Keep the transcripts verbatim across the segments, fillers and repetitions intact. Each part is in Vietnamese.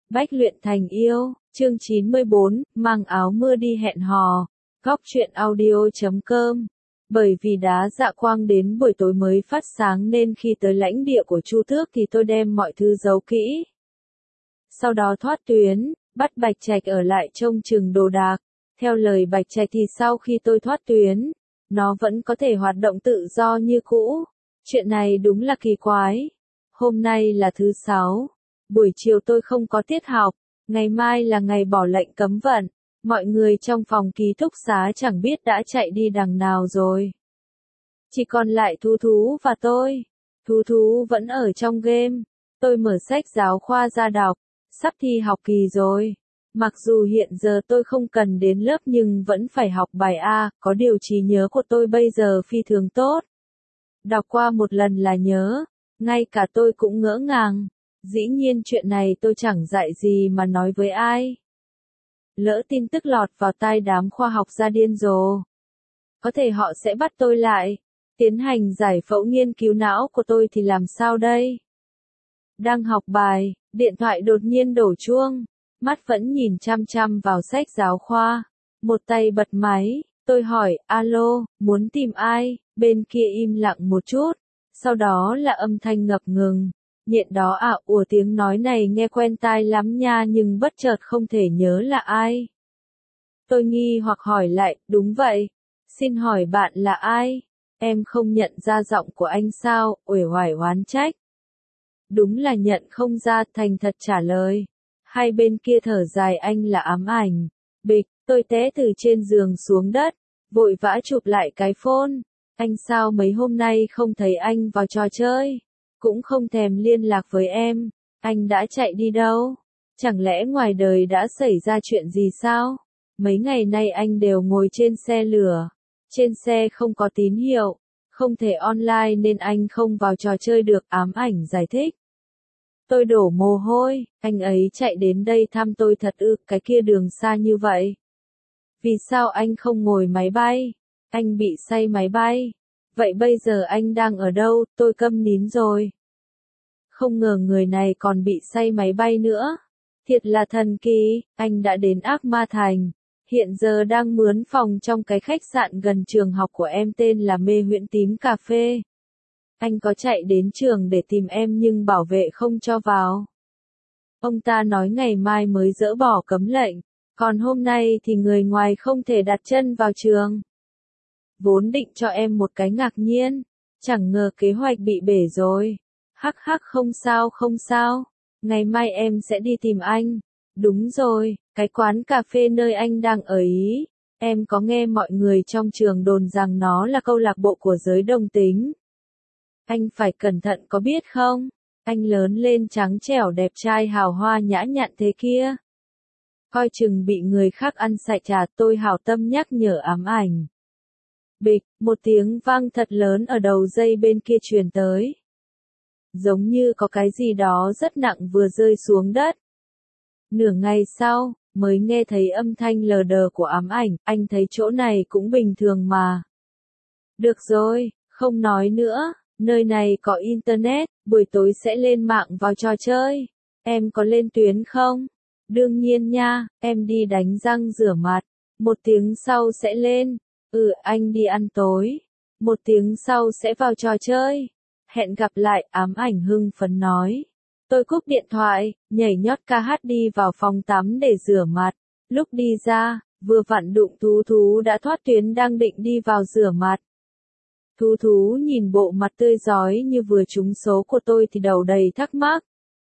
Bách luyện thành yêu, chương chín mươi bốn, mang áo mưa đi hẹn hò. Góc truyện audio chấm com. Bởi vì đá dạ quang đến buổi tối mới phát sáng nên khi tới lãnh địa của Chu Tước thì tôi đem mọi thứ giấu kỹ. Sau đó thoát tuyến, bắt Bạch Trạch ở lại trông chừng đồ đạc. Theo lời Bạch Trạch thì sau khi tôi thoát tuyến, nó vẫn có thể hoạt động tự do như cũ. Chuyện này đúng là kỳ quái. Hôm nay là thứ sáu. Buổi chiều tôi không có tiết học, ngày mai là ngày bỏ lệnh cấm vận, mọi người trong phòng ký túc xá chẳng biết đã chạy đi đằng nào rồi. Chỉ còn lại Thú Thú và tôi. Thú Thú vẫn ở trong game, tôi mở sách giáo khoa ra đọc, sắp thi học kỳ rồi. Mặc dù hiện giờ tôi không cần đến lớp nhưng vẫn phải học bài A, có điều trí nhớ của tôi bây giờ phi thường tốt. Đọc qua một lần là nhớ, ngay cả tôi cũng ngỡ ngàng. Dĩ nhiên chuyện này tôi chẳng dạy gì mà nói với ai. Lỡ tin tức lọt vào tai đám khoa học gia điên rồ. Có thể họ sẽ bắt tôi lại, tiến hành giải phẫu nghiên cứu não của tôi thì làm sao đây? Đang học bài, điện thoại đột nhiên đổ chuông, mắt vẫn nhìn chăm chăm vào sách giáo khoa. Một tay bật máy, tôi hỏi, alo, muốn tìm ai? Bên kia im lặng một chút, sau đó là âm thanh ngập ngừng. Nhện đó à, ủa tiếng nói này nghe quen tai lắm nha nhưng bất chợt không thể nhớ là ai. Tôi nghi hoặc hỏi lại, đúng vậy, xin hỏi bạn là ai? Em không nhận ra giọng của anh sao, uể oải oán trách. Đúng là nhận không ra, thành thật trả lời. Hai bên kia thở dài, anh là Ám Ảnh. Bịch, tôi té từ trên giường xuống đất, vội vã chụp lại cái phone. Anh sao mấy hôm nay không thấy anh vào trò chơi? Cũng không thèm liên lạc với em, anh đã chạy đi đâu? Chẳng lẽ ngoài đời đã xảy ra chuyện gì sao? Mấy ngày nay anh đều ngồi trên xe lửa, trên xe không có tín hiệu, không thể online nên anh không vào trò chơi được, Ám Ảnh giải thích. Tôi đổ mồ hôi, anh ấy chạy đến đây thăm tôi thật ư, cái kia đường xa như vậy. Vì sao anh không ngồi máy bay? Anh bị say máy bay. Vậy bây giờ anh đang ở đâu? Tôi câm nín rồi. Không ngờ người này còn bị say máy bay nữa. Thiệt là thần kỳ, anh đã đến Ác Ma Thành. Hiện giờ đang mướn phòng trong cái khách sạn gần trường học của em tên là Mê Huyễn Tím Cà Phê. Anh có chạy đến trường để tìm em nhưng bảo vệ không cho vào. Ông ta nói ngày mai mới dỡ bỏ cấm lệnh, còn hôm nay thì người ngoài không thể đặt chân vào trường. Vốn định cho em một cái ngạc nhiên, chẳng ngờ kế hoạch bị bể rồi. Hắc hắc, không sao không sao, ngày mai em sẽ đi tìm anh. Đúng rồi, cái quán cà phê nơi anh đang ở ý, em có nghe mọi người trong trường đồn rằng nó là câu lạc bộ của giới đồng tính. Anh phải cẩn thận có biết không? Anh lớn lên trắng trẻo đẹp trai hào hoa nhã nhặn thế kia. Coi chừng bị người khác ăn sạch trà, tôi hảo tâm nhắc nhở Ám Ảnh. Bịch, một tiếng vang thật lớn ở đầu dây bên kia truyền tới. Giống như có cái gì đó rất nặng vừa rơi xuống đất. Nửa ngày sau, mới nghe thấy âm thanh lờ đờ của Ám Ảnh, anh thấy chỗ này cũng bình thường mà. Được rồi, không nói nữa, nơi này có internet, buổi tối sẽ lên mạng vào trò chơi. Em có lên tuyến không? Đương nhiên nha, em đi đánh răng rửa mặt, một tiếng sau sẽ lên. Ừ, anh đi ăn tối, một tiếng sau sẽ vào trò chơi. Hẹn gặp lại, Ám Ảnh hưng phấn nói. Tôi cúp điện thoại, nhảy nhót ca hát đi vào phòng tắm để rửa mặt. Lúc đi ra, vừa vặn đụng Thú Thú đã thoát tuyến đang định đi vào rửa mặt. Thú Thú nhìn bộ mặt tươi rói như vừa trúng số của tôi thì đầu đầy thắc mắc.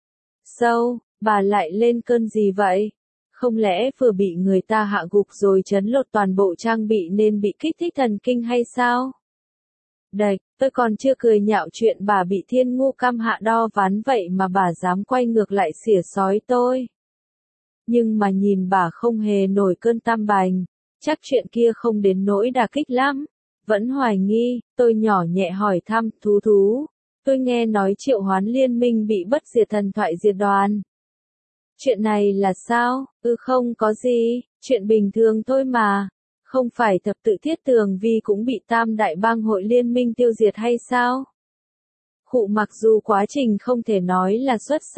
Sâu, bà lại lên cơn gì vậy? Không lẽ vừa bị người ta hạ gục rồi trấn lột toàn bộ trang bị nên bị kích thích thần kinh hay sao? Đạch, tôi còn chưa cười nhạo chuyện bà bị thiên ngu cam hạ đo ván vậy mà bà dám quay ngược lại xỉa xói tôi. Nhưng mà nhìn bà không hề nổi cơn tam bành, chắc chuyện kia không đến nỗi đả kích lắm. Vẫn hoài nghi, tôi nhỏ nhẹ hỏi thăm, Thú Thú. Tôi nghe nói Triệu Hoán Liên Minh bị bất diệt thần thoại diệt đoàn. Chuyện này là sao? Ừ, không có gì, chuyện bình thường thôi mà. Không phải thập tự Thiết Tường Vi cũng bị tam đại bang hội liên minh tiêu diệt hay sao? Khụ, mặc dù quá trình không thể nói là xuất sắc,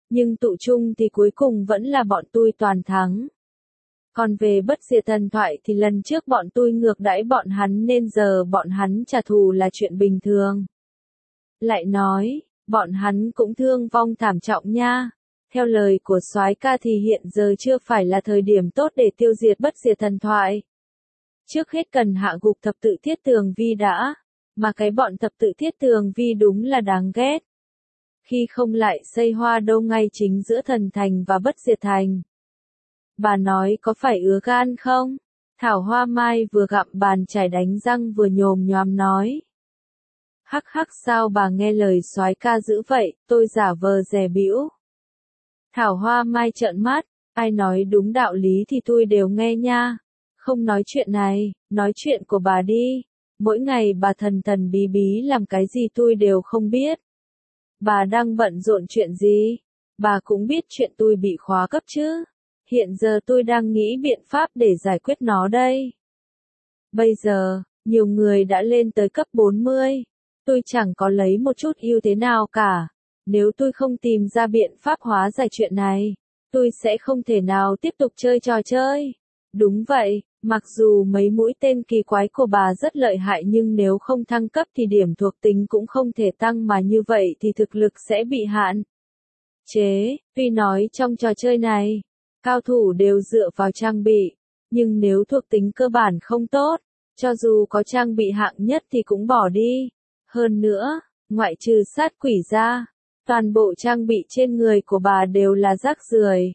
Nhưng tụ chung thì cuối cùng vẫn là bọn tôi toàn thắng. Còn về bất diệt thần thoại thì lần trước bọn tôi ngược đãi bọn hắn nên giờ bọn hắn trả thù là chuyện bình thường. Lại nói, bọn hắn cũng thương vong thảm trọng nha. Theo lời của soái ca thì hiện giờ chưa phải là thời điểm tốt để tiêu diệt bất diệt thần thoại. Trước hết cần hạ gục thập tự thiết tường vi đã, mà cái bọn thập tự thiết tường vi đúng là đáng ghét. Khi không lại xây hoa đâu ngay chính giữa thần thành và bất diệt thành. Bà nói có phải ứa gan không? Thảo Hoa Mai vừa gặm bàn chải đánh răng vừa nhồm nhoàm nói. Hắc hắc sao bà nghe lời soái ca dữ vậy, tôi giả vờ dè bĩu. Thảo Hoa Mai trợn mắt, ai nói đúng đạo lý thì tôi đều nghe nha. Không nói chuyện này, nói chuyện của bà đi. Mỗi ngày bà thần thần bí bí làm cái gì tôi đều không biết. Bà đang bận rộn chuyện gì? Bà cũng biết chuyện tôi bị khóa cấp chứ. Hiện giờ tôi đang nghĩ biện pháp để giải quyết nó đây. Bây giờ, nhiều người đã lên tới cấp bốn mươi. Tôi chẳng có lấy một chút ưu thế nào cả. Nếu tôi không tìm ra biện pháp hóa giải chuyện này, tôi sẽ không thể nào tiếp tục chơi trò chơi. Đúng vậy, mặc dù mấy mũi tên kỳ quái của bà rất lợi hại nhưng nếu không thăng cấp thì điểm thuộc tính cũng không thể tăng mà như vậy thì thực lực sẽ bị hạn chế. Tuy nói trong trò chơi này, cao thủ đều dựa vào trang bị, nhưng nếu thuộc tính cơ bản không tốt, cho dù có trang bị hạng nhất thì cũng bỏ đi. Hơn nữa, ngoại trừ sát quỷ ra, toàn bộ trang bị trên người của bà đều là rác rưởi.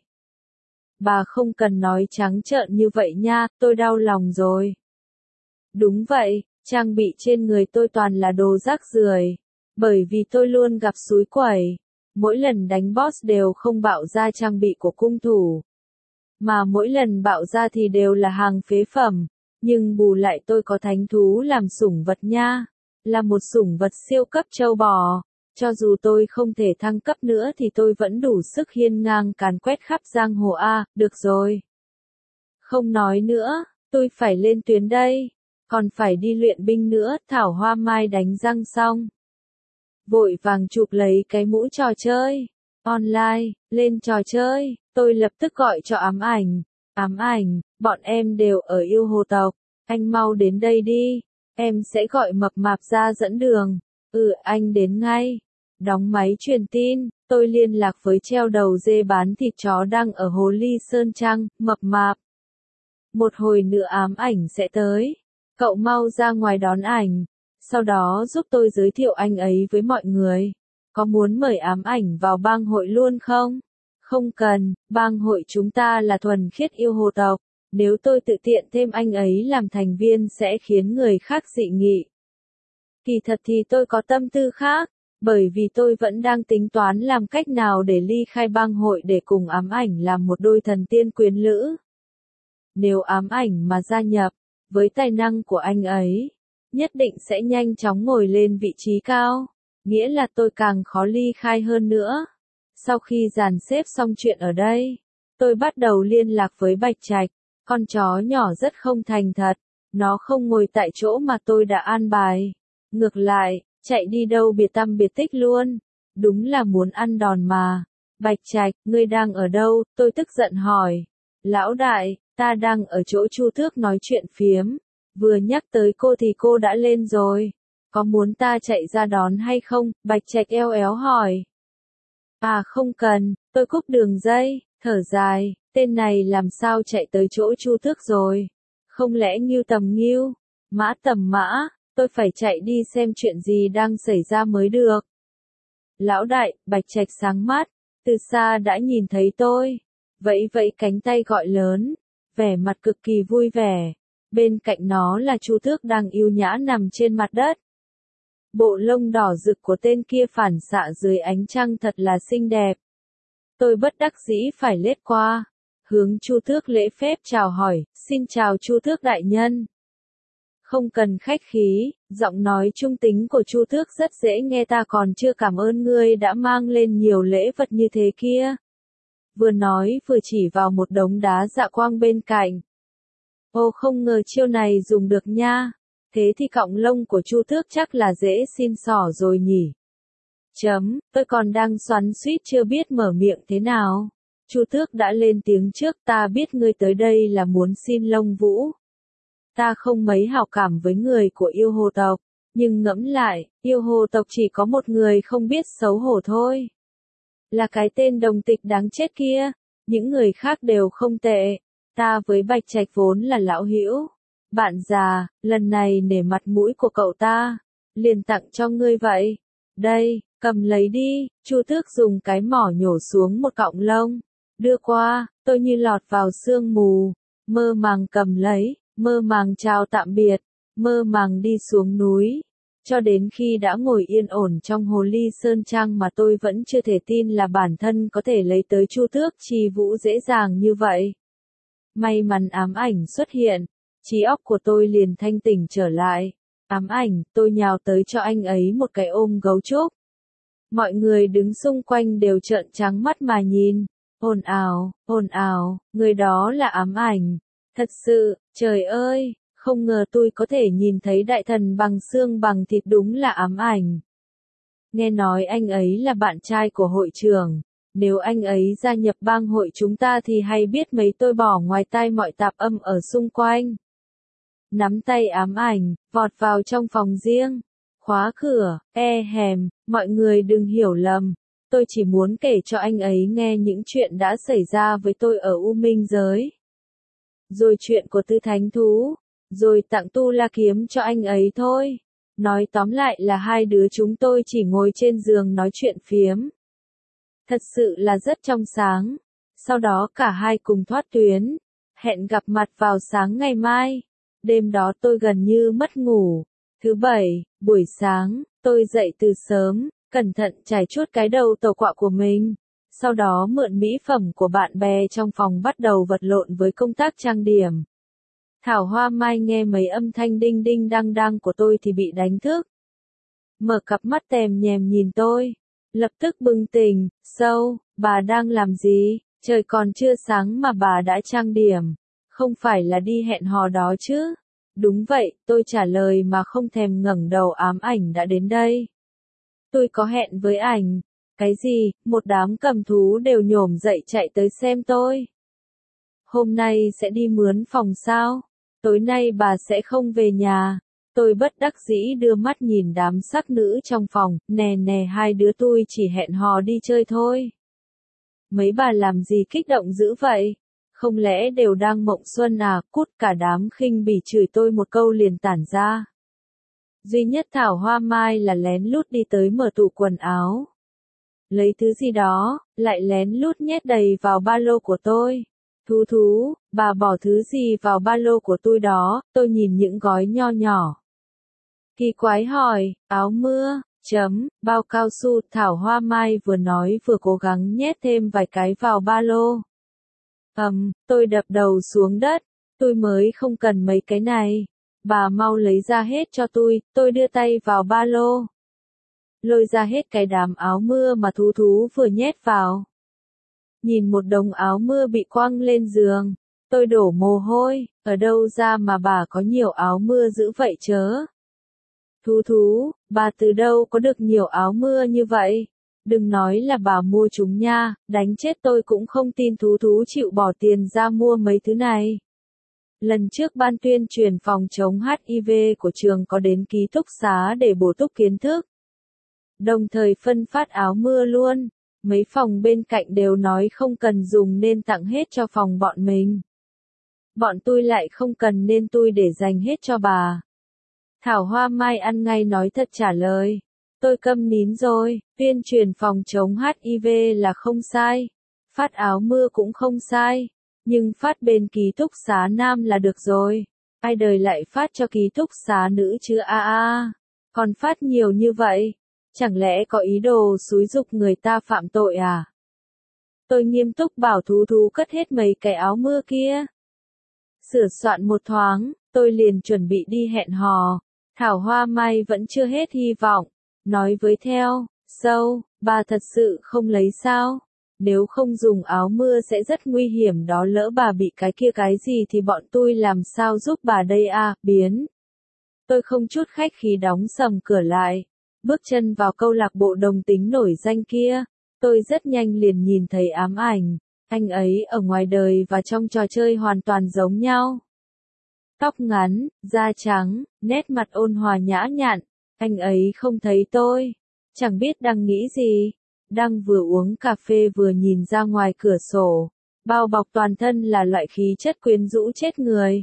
Bà không cần nói trắng trợn như vậy nha, tôi đau lòng rồi. Đúng vậy, trang bị trên người tôi toàn là đồ rác rưởi, bởi vì tôi luôn gặp xúi quẩy. Mỗi lần đánh boss đều không bạo ra trang bị của cung thủ. Mà mỗi lần bạo ra thì đều là hàng phế phẩm, nhưng bù lại tôi có thánh thú làm sủng vật nha, là một sủng vật siêu cấp trâu bò. Cho dù tôi không thể thăng cấp nữa thì tôi vẫn đủ sức hiên ngang càn quét khắp giang hồ a, được rồi. Không nói nữa, tôi phải lên tuyến đây, còn phải đi luyện binh nữa, Thảo Hoa Mai đánh răng xong. Vội vàng chụp lấy cái mũ trò chơi, online, lên trò chơi, tôi lập tức gọi cho ám ảnh. Ám ảnh, bọn em đều ở yêu hồ tộc, anh mau đến đây đi, em sẽ gọi mập mạp ra dẫn đường. Ừ, anh đến ngay. Đóng máy truyền tin, tôi liên lạc với treo đầu dê bán thịt chó đang ở Hồ Ly Sơn Trăng, mập mạp. Một hồi nữa ám ảnh sẽ tới. Cậu mau ra ngoài đón ảnh. Sau đó giúp tôi giới thiệu anh ấy với mọi người. Có muốn mời ám ảnh vào bang hội luôn không? Không cần, bang hội chúng ta là thuần khiết yêu hồ tộc. Nếu tôi tự tiện thêm anh ấy làm thành viên sẽ khiến người khác dị nghị. Kỳ thật thì tôi có tâm tư khác, bởi vì tôi vẫn đang tính toán làm cách nào để ly khai bang hội để cùng ám ảnh làm một đôi thần tiên quyến lữ. Nếu ám ảnh mà gia nhập, với tài năng của anh ấy, nhất định sẽ nhanh chóng ngồi lên vị trí cao, nghĩa là tôi càng khó ly khai hơn nữa. Sau khi dàn xếp xong chuyện ở đây, tôi bắt đầu liên lạc với Bạch Trạch, con chó nhỏ rất không thành thật, nó không ngồi tại chỗ mà tôi đã an bài. Ngược lại, chạy đi đâu biệt tăm biệt tích luôn. Đúng là muốn ăn đòn mà. Bạch Trạch, ngươi đang ở đâu? Tôi tức giận hỏi. Lão đại, ta đang ở chỗ Chu Tước nói chuyện phiếm. Vừa nhắc tới cô thì cô đã lên rồi. Có muốn ta chạy ra đón hay không? Bạch Trạch eo éo hỏi. À không cần, tôi cúp đường dây, thở dài, tên này làm sao chạy tới chỗ Chu Tước rồi? Không lẽ Ngưu tầm Ngưu? Mã tầm Mã? Tôi phải chạy đi xem chuyện gì đang xảy ra mới được. Lão đại, Bạch Trạch sáng mắt, từ xa đã nhìn thấy tôi, vẫy vẫy cánh tay gọi lớn, vẻ mặt cực kỳ vui vẻ. Bên cạnh nó là Chu Tước đang yêu nhã nằm trên mặt đất. Bộ lông đỏ rực của tên kia phản xạ dưới ánh trăng thật là xinh đẹp. Tôi bất đắc dĩ phải lết qua, hướng Chu Tước lễ phép chào hỏi, xin chào Chu Tước đại nhân. Không cần khách khí, giọng nói trung tính của Chu Tước rất dễ nghe, ta còn chưa cảm ơn ngươi đã mang lên nhiều lễ vật như thế kia. Vừa nói vừa chỉ vào một đống đá dạ quang bên cạnh. Ô không ngờ chiêu này dùng được nha, thế thì cọng lông của Chu Tước chắc là dễ xin xỏ rồi nhỉ. Chấm, tôi còn đang xoắn xuýt chưa biết mở miệng thế nào. Chu Tước đã lên tiếng trước, ta biết ngươi tới đây là muốn xin lông vũ. Ta không mấy hảo cảm với người của yêu hồ tộc, nhưng ngẫm lại, yêu hồ tộc chỉ có một người không biết xấu hổ thôi. Là cái tên đồng tịch đáng chết kia, những người khác đều không tệ. Ta với Bạch Trạch vốn là lão hữu. Bạn già, lần này nể mặt mũi của cậu ta, liền tặng cho ngươi vậy. Đây, cầm lấy đi. Chu Tước dùng cái mỏ nhổ xuống một cọng lông, đưa qua. Tôi như lọt vào sương mù, mơ màng cầm lấy, mơ màng chào tạm biệt, mơ màng đi xuống núi. Cho đến khi đã ngồi yên ổn trong hồ ly sơn trang mà tôi vẫn chưa thể tin là bản thân có thể lấy tới Chu Tước Chi Vũ dễ dàng như vậy. May mắn ám ảnh xuất hiện, trí óc của tôi liền thanh tỉnh trở lại. Ám ảnh, tôi nhào tới cho anh ấy một cái ôm gấu trúc. Mọi người đứng xung quanh đều trợn trắng mắt mà nhìn. Ồn ào, ồn ào, người đó là ám ảnh. Thật sự, trời ơi, không ngờ tôi có thể nhìn thấy đại thần bằng xương bằng thịt, đúng là ám ảnh. Nghe nói anh ấy là bạn trai của hội trưởng. Nếu anh ấy gia nhập bang hội chúng ta thì hay biết mấy tôi bỏ ngoài tai mọi tạp âm ở xung quanh. Nắm tay ám ảnh, vọt vào trong phòng riêng. Khóa cửa, e hèm, mọi người đừng hiểu lầm. Tôi chỉ muốn kể cho anh ấy nghe những chuyện đã xảy ra với tôi ở U Minh giới. Rồi chuyện của Tư Thánh Thú. Rồi tặng Tu La Kiếm cho anh ấy thôi. Nói tóm lại là hai đứa chúng tôi chỉ ngồi trên giường nói chuyện phiếm. Thật sự là rất trong sáng. Sau đó cả hai cùng thoát tuyến. Hẹn gặp mặt vào sáng ngày mai. Đêm đó tôi gần như mất ngủ. Thứ bảy, buổi sáng, tôi dậy từ sớm, cẩn thận chải chuốt cái đầu tàu quạ của mình. Sau đó mượn mỹ phẩm của bạn bè trong phòng bắt đầu vật lộn với công tác trang điểm. Thảo Hoa Mai nghe mấy âm thanh đinh đinh đăng đăng của tôi thì bị đánh thức. Mở cặp mắt tèm nhèm nhìn tôi. Lập tức bừng tỉnh, sâu, bà đang làm gì? Trời còn chưa sáng mà bà đã trang điểm. Không phải là đi hẹn hò đó chứ? Đúng vậy, tôi trả lời mà không thèm ngẩng đầu. Ám ảnh đã đến đây. Tôi có hẹn với ảnh. Cái gì? Một đám cầm thú đều nhổm dậy chạy tới xem tôi. Hôm nay sẽ đi mướn phòng sao? Tối nay bà sẽ không về nhà. Tôi bất đắc dĩ đưa mắt nhìn đám sắc nữ trong phòng, nè nè hai đứa tôi chỉ hẹn hò đi chơi thôi. Mấy bà làm gì kích động dữ vậy? Không lẽ đều đang mộng xuân à? Cút. Cả đám khinh bỉ chửi tôi một câu liền tản ra. Duy nhất Thảo Hoa Mai là lén lút đi tới mở tủ quần áo. Lấy thứ gì đó, lại lén lút nhét đầy vào ba lô của tôi. Thú thú, bà bỏ thứ gì vào ba lô của tôi đó? Tôi nhìn những gói nho nhỏ. Kỳ quái hỏi, áo mưa, chấm, bao cao su. Thảo Hoa Mai vừa nói vừa cố gắng nhét thêm vài cái vào ba lô. Ầm, um, tôi đập đầu xuống đất. Tôi mới không cần mấy cái này. Bà mau lấy ra hết cho tôi. Tôi đưa tay vào ba lô. Lôi ra hết cái đám áo mưa mà thú thú vừa nhét vào. Nhìn một đống áo mưa bị quăng lên giường. Tôi đổ mồ hôi. Ở đâu ra mà bà có nhiều áo mưa dữ vậy chớ? Thú thú, bà từ đâu có được nhiều áo mưa như vậy? Đừng nói là bà mua chúng nha, đánh chết tôi cũng không tin thú thú chịu bỏ tiền ra mua mấy thứ này. Lần trước ban tuyên truyền phòng chống H I V của trường có đến ký túc xá để bổ túc kiến thức. Đồng thời phân phát áo mưa luôn. Mấy phòng bên cạnh đều nói không cần dùng nên tặng hết cho phòng bọn mình. Bọn tôi lại không cần nên tôi để dành hết cho bà. Thảo Hoa Mai ăn ngay nói thật trả lời. Tôi câm nín rồi, tuyên truyền phòng chống H I V là không sai. Phát áo mưa cũng không sai. Nhưng phát bên ký túc xá nam là được rồi. Ai đời lại phát cho ký túc xá nữ chứ a a. Còn phát nhiều như vậy. Chẳng lẽ có ý đồ xúi giục người ta phạm tội à? Tôi nghiêm túc bảo thú thú cất hết mấy cái áo mưa kia. Sửa soạn một thoáng, tôi liền chuẩn bị đi hẹn hò. Thảo Hoa Mai vẫn chưa hết hy vọng. Nói với theo, sâu, bà thật sự không lấy sao? Nếu không dùng áo mưa sẽ rất nguy hiểm đó, lỡ bà bị cái kia cái gì thì bọn tôi làm sao giúp bà đây à? Biến. Tôi không chút khách khí đóng sầm cửa lại. bước chân vào câu lạc bộ đồng tính nổi danh kia, tôi rất nhanh liền nhìn thấy ám ảnh, anh ấy ở ngoài đời và trong trò chơi hoàn toàn giống nhau. Tóc ngắn, da trắng, nét mặt ôn hòa nhã nhặn, anh ấy không thấy tôi, chẳng biết đang nghĩ gì, đang vừa uống cà phê vừa nhìn ra ngoài cửa sổ, bao bọc toàn thân là loại khí chất quyến rũ chết người.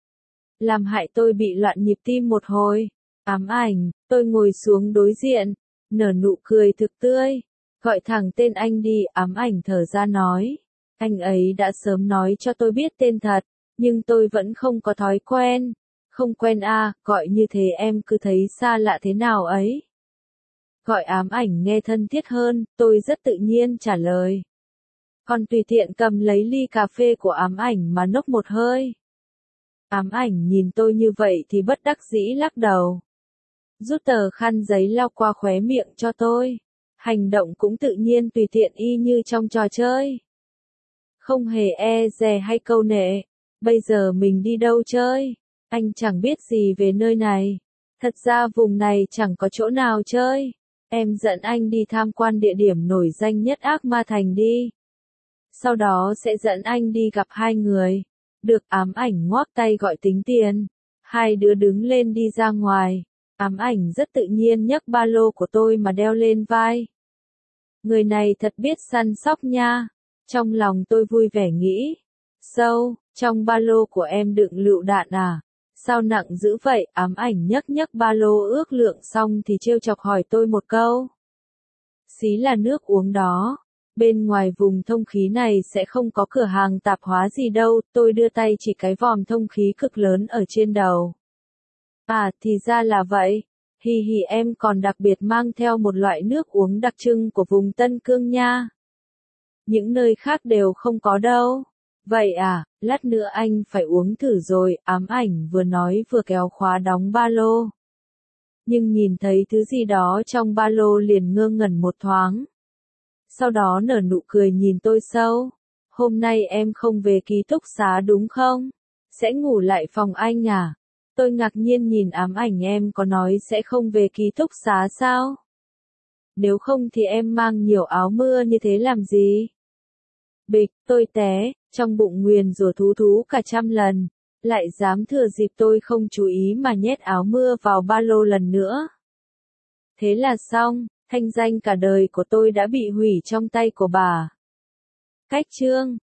Làm hại tôi bị loạn nhịp tim một hồi. Ám ảnh, tôi ngồi xuống đối diện, nở nụ cười thực tươi, gọi thẳng tên anh đi. Ám ảnh thở ra nói, anh ấy đã sớm nói cho tôi biết tên thật, nhưng tôi vẫn không có thói quen. Không quen à, gọi như thế em cứ thấy xa lạ thế nào ấy. Gọi ám ảnh nghe thân thiết hơn, tôi rất tự nhiên trả lời. Còn tùy tiện cầm lấy ly cà phê của ám ảnh mà nốc một hơi. Ám ảnh nhìn tôi như vậy thì bất đắc dĩ lắc đầu. Rút tờ khăn giấy lau qua khóe miệng cho tôi. Hành động cũng tự nhiên tùy tiện y như trong trò chơi. Không hề e dè hay câu nệ. Bây giờ mình đi đâu chơi? Anh chẳng biết gì về nơi này. Thật ra vùng này chẳng có chỗ nào chơi. Em dẫn anh đi tham quan địa điểm nổi danh nhất Ác Ma Thành đi. Sau đó sẽ dẫn anh đi gặp hai người. Được. Ám ảnh ngoác tay gọi tính tiền. Hai đứa đứng lên đi ra ngoài. Ám ảnh rất tự nhiên nhấc ba lô của tôi mà đeo lên vai. Người này thật biết săn sóc nha. Trong lòng tôi vui vẻ nghĩ. Sâu, trong ba lô của em đựng lựu đạn à? Sao nặng dữ vậy? Ám ảnh nhấc nhấc ba lô ước lượng xong thì trêu chọc hỏi tôi một câu. Xí là nước uống đó. Bên ngoài vùng thông khí này sẽ không có cửa hàng tạp hóa gì đâu. Tôi đưa tay chỉ cái vòm thông khí cực lớn ở trên đầu. À, thì ra là vậy. Hì hì, em còn đặc biệt mang theo một loại nước uống đặc trưng của vùng Tân Cương nha. Những nơi khác đều không có đâu. Vậy à, lát nữa anh phải uống thử rồi. Ám ảnh vừa nói vừa kéo khóa đóng ba lô. Nhưng nhìn thấy thứ gì đó trong ba lô liền ngơ ngẩn một thoáng. Sau đó nở nụ cười nhìn tôi sâu. Hôm nay em không về ký túc xá đúng không? Sẽ ngủ lại phòng anh à? Tôi ngạc nhiên nhìn ám ảnh, em có nói sẽ không về ký túc xá sao? Nếu không thì em mang nhiều áo mưa như thế làm gì? Bịch, tôi té, trong bụng nguyền rủa thú thú cả trăm lần, lại dám thừa dịp tôi không chú ý mà nhét áo mưa vào ba lô lần nữa. Thế là xong, thanh danh cả đời của tôi đã bị hủy trong tay của bà. Cách chương